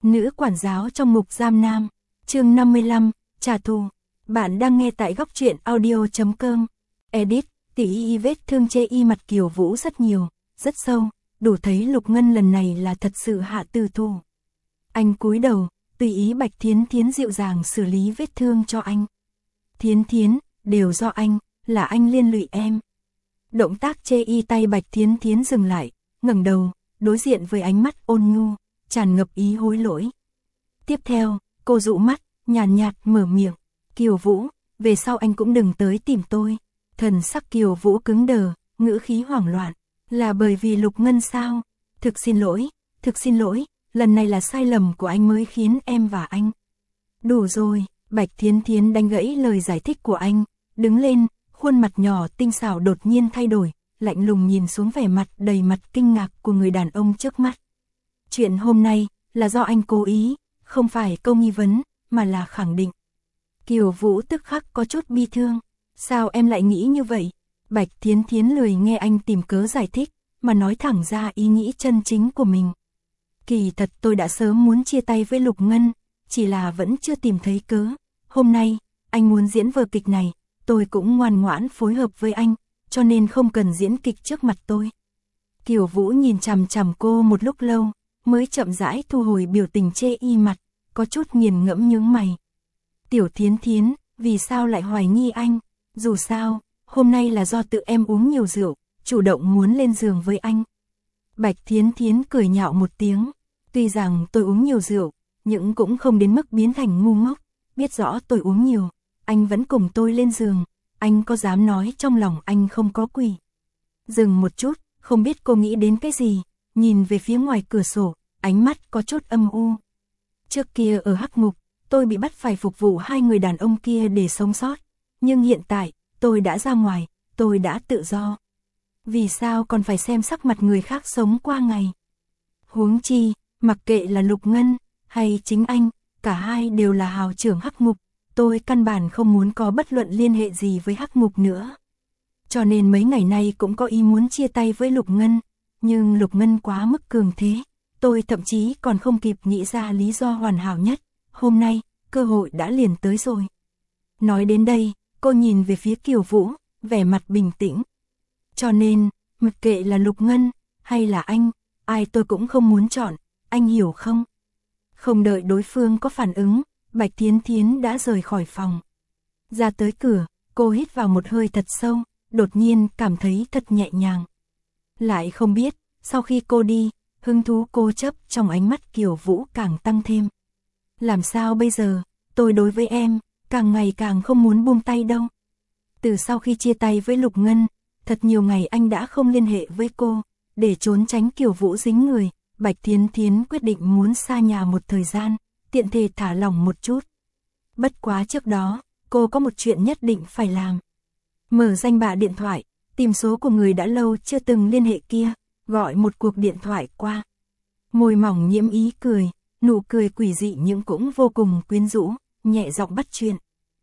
Nữ quản giáo trong ngục giam nam, chương 55, trả thù. Bạn đang nghe tại góc truyện audio.com. Edit, tỷ y vết thương chê y mặt Kiều Vũ rất nhiều, rất sâu, đủ thấy Lục Ngân lần này là thật sự hạ tử thủ. Anh cúi đầu, tùy ý Bạch Thiến Thiến dịu dàng xử lý vết thương cho anh. Thiến Thiến, đều do anh, là anh liên lụy em. Động tác chê y tay Bạch Thiến Thiến dừng lại, ngẩng đầu, đối diện với ánh mắt ôn nhu, tràn ngập ý hối lỗi. Tiếp theo, cô dụ mắt, nhàn nhạt mở miệng, Kiều Vũ, về sau anh cũng đừng tới tìm tôi. Thần sắc Kiều Vũ cứng đờ, ngữ khí hoảng loạn, là bởi vì Lục Ngân sao? Thực xin lỗi, lần này là sai lầm của anh mới khiến em và anh. Đủ rồi, Bạch Thiến Thiến đánh gãy lời giải thích của anh, đứng lên, khuôn mặt nhỏ tinh xảo đột nhiên thay đổi, lạnh lùng nhìn xuống vẻ mặt đầy mặt kinh ngạc của người đàn ông trước mắt. Chuyện hôm nay là do anh cố ý, không phải câu nghi vấn, mà là khẳng định. Kiều Vũ tức khắc có chút bi thương. Sao em lại nghĩ như vậy? Bạch Thiến Thiến lười nghe anh tìm cớ giải thích, mà nói thẳng ra ý nghĩ chân chính của mình. Kỳ thật tôi đã sớm muốn chia tay với Lục Ngân, chỉ là vẫn chưa tìm thấy cớ. Hôm nay, anh muốn diễn vở kịch này, tôi cũng ngoan ngoãn phối hợp với anh, cho nên không cần diễn kịch trước mặt tôi. Kiều Vũ nhìn chằm chằm cô một lúc lâu, mới chậm rãi thu hồi biểu tình chê y mặt, có chút nghiền ngẫm nhướng mày. Tiểu Thiến Thiến, vì sao lại hoài nghi anh? Dù sao, hôm nay là do tự em uống nhiều rượu, chủ động muốn lên giường với anh. Bạch Thiến Thiến cười nhạo một tiếng, tuy rằng tôi uống nhiều rượu, nhưng cũng không đến mức biến thành ngu ngốc, biết rõ tôi uống nhiều, anh vẫn cùng tôi lên giường, anh có dám nói trong lòng anh không có quỷ. Dừng một chút, không biết cô nghĩ đến cái gì, nhìn về phía ngoài cửa sổ, ánh mắt có chút âm u. Trước kia ở hắc ngục, tôi bị bắt phải phục vụ hai người đàn ông kia để sống sót, nhưng hiện tại, tôi đã ra ngoài, tôi đã tự do. Vì sao còn phải xem sắc mặt người khác sống qua ngày? Huống chi, mặc kệ là Lục Ngân, hay chính anh, cả hai đều là hào trưởng hắc ngục, tôi căn bản không muốn có bất luận liên hệ gì với hắc ngục nữa. Cho nên mấy ngày nay cũng có ý muốn chia tay với Lục Ngân, nhưng Lục Ngân quá mức cường thế, tôi thậm chí còn không kịp nghĩ ra lý do hoàn hảo nhất, hôm nay, cơ hội đã liền tới rồi. Nói đến đây, cô nhìn về phía Kiều Vũ, vẻ mặt bình tĩnh. Cho nên, mặc kệ là Lục Ngân, hay là anh, ai tôi cũng không muốn chọn, anh hiểu không? Không đợi đối phương có phản ứng, Bạch Thiến Thiến đã rời khỏi phòng. Ra tới cửa, cô hít vào một hơi thật sâu, đột nhiên cảm thấy thật nhẹ nhàng. Lại không biết, sau khi cô đi, hứng thú cô chấp trong ánh mắt Kiều Vũ càng tăng thêm. Làm sao bây giờ, tôi đối với em, càng ngày càng không muốn buông tay đâu. Từ sau khi chia tay với Lục Ngân, thật nhiều ngày anh đã không liên hệ với cô, để trốn tránh Kiều Vũ dính người, Bạch Thiến Thiến quyết định muốn xa nhà một thời gian, tiện thể thả lỏng một chút. Bất quá trước đó, cô có một chuyện nhất định phải làm. Mở danh bạ điện thoại, tìm số của người đã lâu chưa từng liên hệ kia, gọi một cuộc điện thoại qua. Môi mỏng nhiễm ý cười, nụ cười quỷ dị nhưng cũng vô cùng quyến rũ, nhẹ giọng bắt chuyện.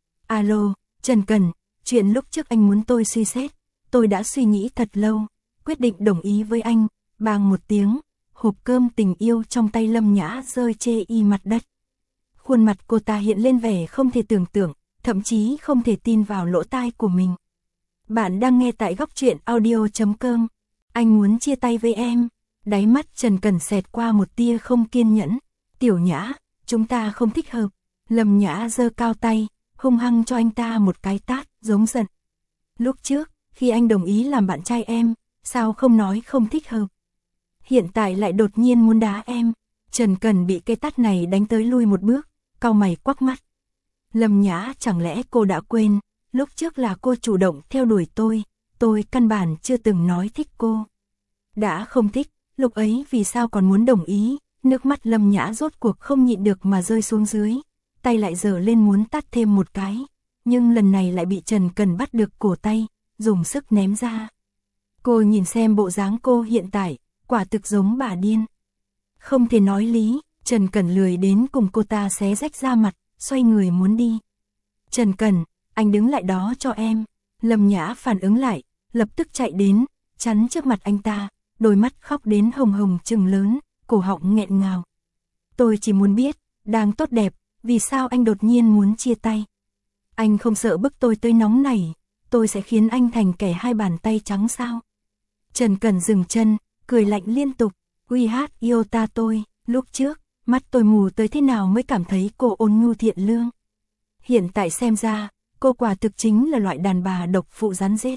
Alo, Trần Cần, chuyện lúc trước anh muốn tôi suy xét, tôi đã suy nghĩ thật lâu, quyết định đồng ý với anh, bang một tiếng, hộp cơm tình yêu trong tay Lâm Nhã rơi chê y mặt đất. Khuôn mặt cô ta hiện lên vẻ không thể tưởng tượng, thậm chí không thể tin vào lỗ tai của mình. Bạn đang nghe tại góc truyện audio.com. Anh muốn chia tay với em. Đáy mắt Trần Cần xẹt qua một tia không kiên nhẫn. Tiểu Nhã, chúng ta không thích hợp. Lâm Nhã giơ cao tay, hung hăng cho anh ta một cái tát, giống giận. Lúc trước, khi anh đồng ý làm bạn trai em, sao không nói không thích hợp? Hiện tại lại đột nhiên muốn đá em. Trần Cần bị cái tát này đánh tới lui một bước, cau mày quắc mắt. Lâm Nhã, chẳng lẽ cô đã quên, lúc trước là cô chủ động theo đuổi tôi căn bản chưa từng nói thích cô. Đã không thích, lúc ấy vì sao còn muốn đồng ý? Nước mắt Lâm Nhã rốt cuộc không nhịn được mà rơi xuống dưới, tay lại giở lên muốn tát thêm một cái, nhưng lần này lại bị Trần Cần bắt được cổ tay, dùng sức ném ra. Cô nhìn xem bộ dáng cô hiện tại, quả thực giống bà điên. Không thể nói lý, Trần Cần lười đến cùng cô ta xé rách da mặt, xoay người muốn đi. Trần Cần, anh đứng lại đó cho em. Lâm Nhã phản ứng lại, lập tức chạy đến, chắn trước mặt anh ta, đôi mắt khóc đến hồng hồng trừng lớn, cổ họng nghẹn ngào. Tôi chỉ muốn biết, đang tốt đẹp, vì sao anh đột nhiên muốn chia tay? Anh không sợ bức tôi tới nóng này, tôi sẽ khiến anh thành kẻ hai bàn tay trắng sao? Trần Cẩn dừng chân, cười lạnh liên tục, uy hát yêu ta tôi, lúc trước, mắt tôi mù tới thế nào mới cảm thấy cô ôn nhu thiện lương. Hiện tại xem ra, cô quả thực chính là loại đàn bà độc phụ rắn rết.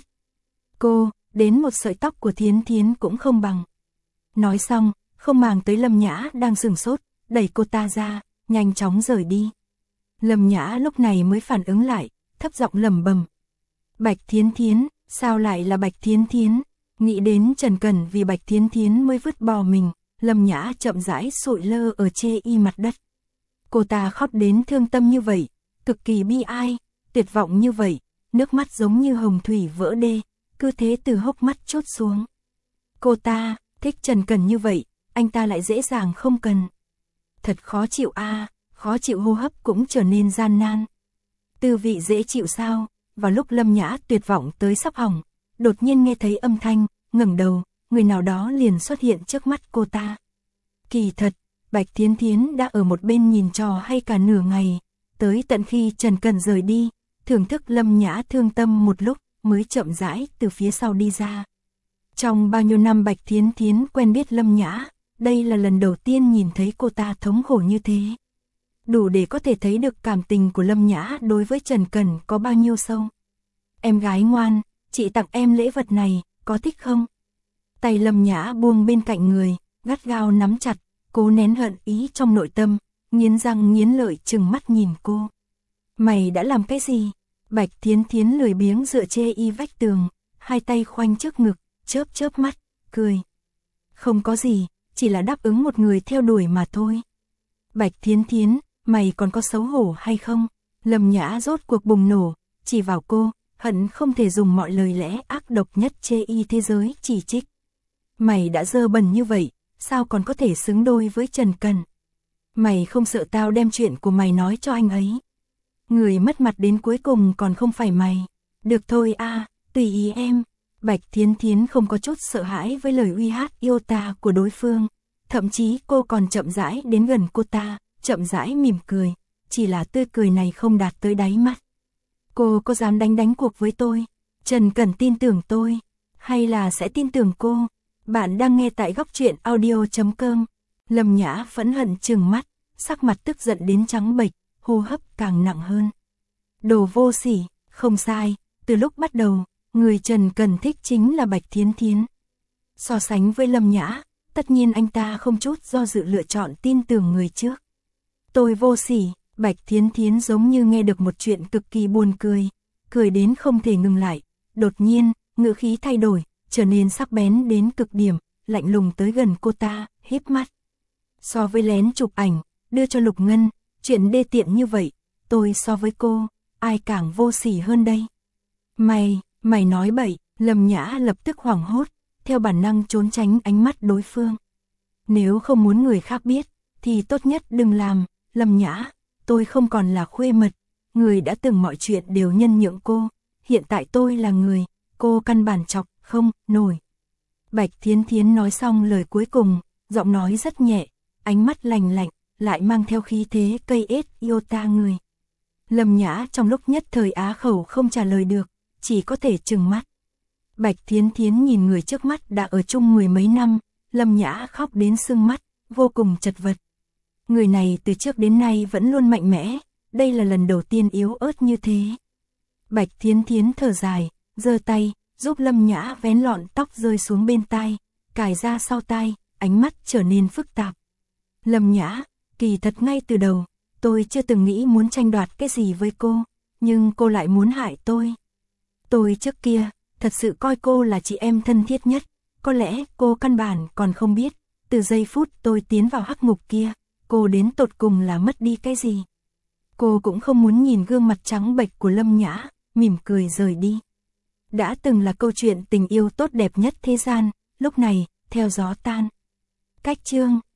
Cô, đến một sợi tóc của Thiến Thiến cũng không bằng. Nói xong, không màng tới Lâm Nhã đang sửng sốt, đẩy cô ta ra, nhanh chóng rời đi. Lâm Nhã lúc này mới phản ứng lại, thấp giọng lẩm bẩm. Bạch Thiến Thiến, sao lại là Bạch Thiến Thiến? Nghĩ đến Trần Cẩn vì Bạch Thiến Thiến mới vứt bỏ mình, Lâm Nhã chậm rãi sụi lơ ở chê y mặt đất. Cô ta khóc đến thương tâm như vậy, cực kỳ bi ai, tuyệt vọng như vậy, nước mắt giống như hồng thủy vỡ đê, cứ thế từ hốc mắt trút xuống. Cô ta, thích Trần Cẩn như vậy, anh ta lại dễ dàng không cần. Thật khó chịu a, khó chịu, hô hấp cũng trở nên gian nan. Tư vị dễ chịu sao? Vào lúc Lâm Nhã tuyệt vọng tới sắp hỏng, đột nhiên nghe thấy âm thanh, ngẩng đầu, người nào đó liền xuất hiện trước mắt cô ta. Kỳ thật, Bạch Thiến Thiến đã ở một bên nhìn trò hay cả nửa ngày, tới tận khi Trần Cẩn rời đi, thưởng thức Lâm Nhã thương tâm một lúc, mới chậm rãi từ phía sau đi ra. Trong bao nhiêu năm Bạch Thiến Thiến quen biết Lâm Nhã, đây là lần đầu tiên nhìn thấy cô ta thống khổ như thế. Đủ để có thể thấy được cảm tình của Lâm Nhã đối với Trần Cẩn có bao nhiêu sâu. Em gái ngoan, chị tặng em lễ vật này, có thích không? Tay Lâm Nhã buông bên cạnh người, gắt gao nắm chặt, cố nén hận ý trong nội tâm, nghiến răng nghiến lợi trừng mắt nhìn cô. Mày đã làm cái gì? Bạch Thiến Thiến lười biếng dựa chê y vách tường, hai tay khoanh trước ngực, chớp chớp mắt, cười. Không có gì, chỉ là đáp ứng một người theo đuổi mà thôi. Bạch Thiến Thiến, mày còn có xấu hổ hay không? Lâm Nhã rốt cuộc bùng nổ, chỉ vào cô, hận không thể dùng mọi lời lẽ ác độc nhất chê y thế giới chỉ trích. Mày đã dơ bẩn như vậy, sao còn có thể xứng đôi với Trần Cẩn? Mày không sợ tao đem chuyện của mày nói cho anh ấy? Người mất mặt đến cuối cùng còn không phải mày. Được thôi a, tùy ý em. Bạch Thiến Thiến không có chút sợ hãi với lời uy hát yêu ta của đối phương. Thậm chí cô còn chậm rãi đến gần cô ta, chậm rãi mỉm cười. Chỉ là tươi cười này không đạt tới đáy mắt. Cô có dám đánh cuộc với tôi? Trần Cẩn tin tưởng tôi, hay là sẽ tin tưởng cô? Bạn đang nghe tại góc truyện audio.com. Lâm Nhã phẫn hận trừng mắt, sắc mặt tức giận đến trắng bệch, hô hấp càng nặng hơn. Đồ vô sỉ, không sai, từ lúc bắt đầu, người Trần Cẩn thích chính là Bạch Thiến Thiến. So sánh với Lâm Nhã, tất nhiên anh ta không chút do dự lựa chọn tin tưởng người trước. Tôi vô sỉ, Bạch Thiến Thiến giống như nghe được một chuyện cực kỳ buồn cười, cười đến không thể ngừng lại, đột nhiên, ngữ khí thay đổi, trở nên sắc bén đến cực điểm, lạnh lùng tới gần cô ta, híp mắt. So với lén chụp ảnh, đưa cho Lục Ngân, chuyện đê tiện như vậy, tôi so với cô, ai càng vô sỉ hơn đây? Mày nói bậy, Lâm Nhã lập tức hoảng hốt, theo bản năng trốn tránh ánh mắt đối phương. Nếu không muốn người khác biết, thì tốt nhất đừng làm, Lâm Nhã, tôi không còn là khuê mật, người đã từng mọi chuyện đều nhân nhượng cô, hiện tại tôi là người, cô căn bản chọc không nổi. Bạch Thiến Thiến nói xong lời cuối cùng, giọng nói rất nhẹ, ánh mắt lạnh lạnh, lại mang theo khí thế cây ết yêu ta người. Lâm Nhã trong lúc nhất thời á khẩu không trả lời được, chỉ có thể trừng mắt. Bạch Thiến Thiến nhìn người trước mắt đã ở chung mười mấy năm, Lâm Nhã khóc đến sưng mắt, vô cùng chật vật. Người này từ trước đến nay vẫn luôn mạnh mẽ, đây là lần đầu tiên yếu ớt như thế. Bạch Thiến Thiến thở dài, giơ tay, giúp Lâm Nhã vén lọn tóc rơi xuống bên tai, cài ra sau tai, ánh mắt trở nên phức tạp. Lâm Nhã, kỳ thật ngay từ đầu, tôi chưa từng nghĩ muốn tranh đoạt cái gì với cô, nhưng cô lại muốn hại tôi. Tôi trước kia, thật sự coi cô là chị em thân thiết nhất, có lẽ cô căn bản còn không biết, từ giây phút tôi tiến vào hắc ngục kia, cô đến tột cùng là mất đi cái gì. Cô cũng không muốn nhìn gương mặt trắng bệch của Lâm Nhã, mỉm cười rời đi. Đã từng là câu chuyện tình yêu tốt đẹp nhất thế gian, lúc này, theo gió tan. Cách chương